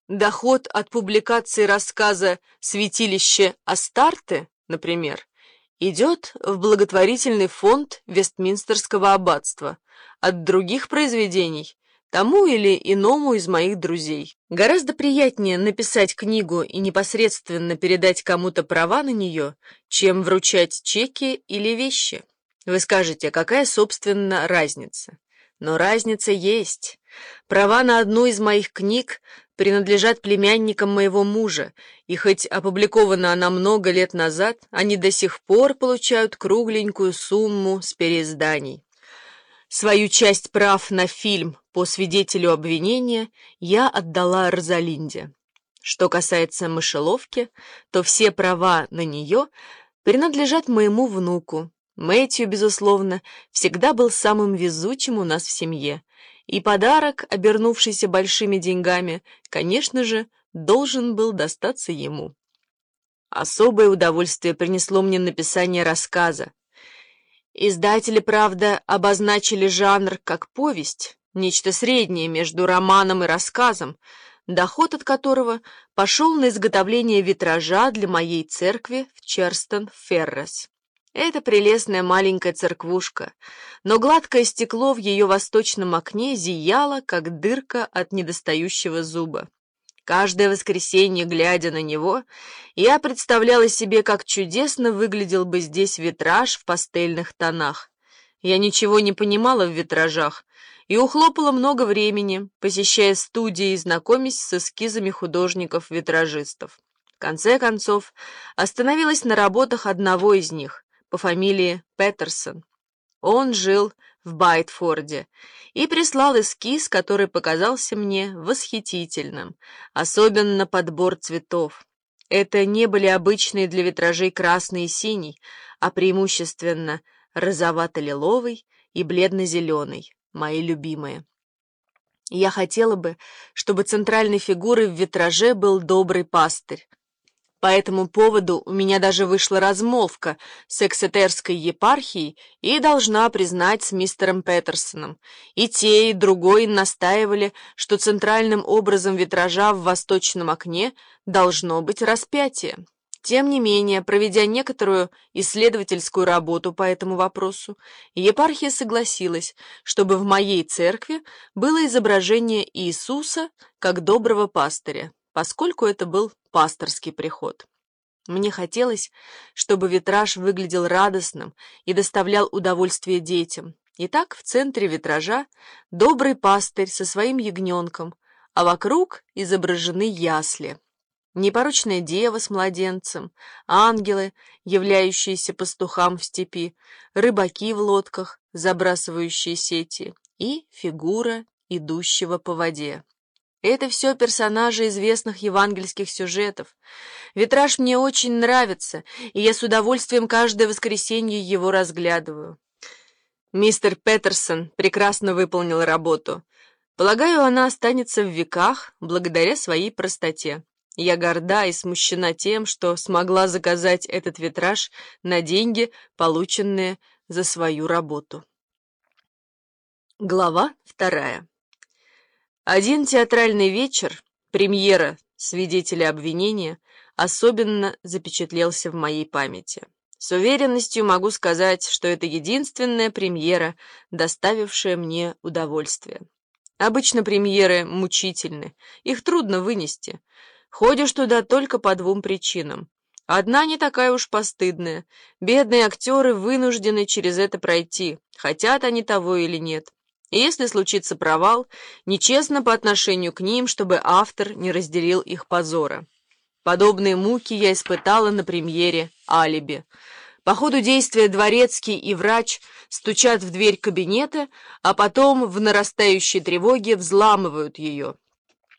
Доход от публикации рассказа «Святилище Астарты», например, идет в благотворительный фонд Вестминстерского аббатства, от других произведений тому или иному из моих друзей. Гораздо приятнее написать книгу и непосредственно передать кому-то права на нее, чем вручать чеки или вещи. Вы скажете, какая, собственно, разница? Но разница есть. Права на одну из моих книг принадлежат племянникам моего мужа, и хоть опубликована она много лет назад, они до сих пор получают кругленькую сумму с переизданий. Свою часть прав на фильм по свидетелю обвинения я отдала Розалинде. Что касается мышеловки, то все права на нее принадлежат моему внуку. Мэтью, безусловно, всегда был самым везучим у нас в семье, и подарок, обернувшийся большими деньгами, конечно же, должен был достаться ему. Особое удовольствие принесло мне написание рассказа. Издатели, правда, обозначили жанр как повесть, нечто среднее между романом и рассказом, доход от которого пошел на изготовление витража для моей церкви в Черстон-Феррес. Это прелестная маленькая церквушка, но гладкое стекло в ее восточном окне зияло, как дырка от недостающего зуба. Каждое воскресенье, глядя на него, я представляла себе, как чудесно выглядел бы здесь витраж в пастельных тонах. Я ничего не понимала в витражах и ухлопала много времени, посещая студии и знакомясь с эскизами художников-витражистов. В конце концов, остановилась на работах одного из них, по фамилии Петерсон. Он жил в Байтфорде и прислал эскиз, который показался мне восхитительным, особенно подбор цветов. Это не были обычные для витражей красный и синий, а преимущественно розовато-лиловый и бледно-зеленый, мои любимые. Я хотела бы, чтобы центральной фигурой в витраже был добрый пастырь. По этому поводу у меня даже вышла размолвка с Эксетерской епархией и, должна признать, с мистером Петерсоном. И те, и другой настаивали, что центральным образом витража в восточном окне должно быть распятие. Тем не менее, проведя некоторую исследовательскую работу по этому вопросу, епархия согласилась, чтобы в моей церкви было изображение Иисуса как доброго пастыря, поскольку это был пасторский приход. Мне хотелось, чтобы витраж выглядел радостным и доставлял удовольствие детям. Итак, в центре витража добрый пастырь со своим ягненком, а вокруг изображены ясли. Непорочная дева с младенцем, ангелы, являющиеся пастухам в степи, рыбаки в лодках, забрасывающие сети, и фигура идущего по воде. Это все персонажи известных евангельских сюжетов. Витраж мне очень нравится, и я с удовольствием каждое воскресенье его разглядываю. Мистер Петерсон прекрасно выполнил работу. Полагаю, она останется в веках благодаря своей простоте. Я горда и смущена тем, что смогла заказать этот витраж на деньги, полученные за свою работу. Глава 2. Один театральный вечер, премьера «Свидетеля обвинения», особенно запечатлелся в моей памяти. С уверенностью могу сказать, что это единственная премьера, доставившая мне удовольствие. Обычно премьеры мучительны, их трудно вынести. Ходишь туда только по двум причинам. Одна не такая уж постыдная. Бедные актеры вынуждены через это пройти, хотят они того или нет. И если случится провал, нечестно по отношению к ним, чтобы автор не разделил их позора. Подобные муки я испытала на премьере «Алиби». По ходу действия дворецкий и врач стучат в дверь кабинета, а потом в нарастающей тревоге взламывают ее.